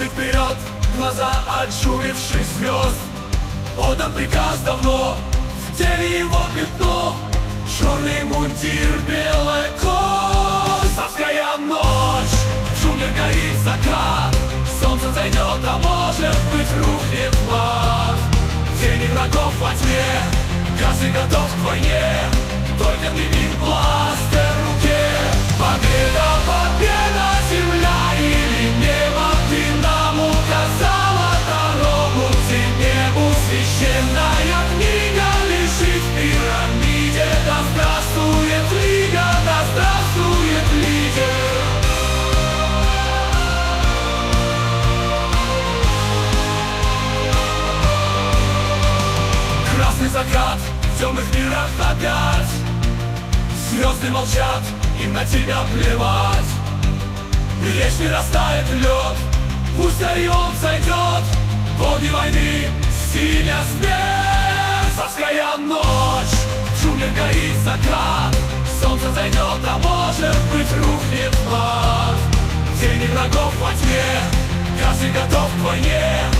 смотрит вперед, глаза отжуривших звезд. Отдан приказ давно, в теле его пятно, черный мундир, белая кость. Царская ночь, в джунглях горит закат, солнце зайдет, а может быть рухнет мат. Тени врагов во тьме, каждый готов к войне, только дымит бластер в руке. Победа, победа, земля или небо, ты нам указала дорогу к небу. Священная книга лежит в пирамиде. Да здравствует Лига, да здравствует лидер. Красный закат в темных мирах опять, звезды молчат, им на тебя плевать. Речь не растает лед, пусть Орион зайдет, боги войны, синяя смерть. Царская ночь, в джунглях горит закат, солнце зайдет, а может быть рухнет мат. Тени врагов во тьме, каждый готов к войне,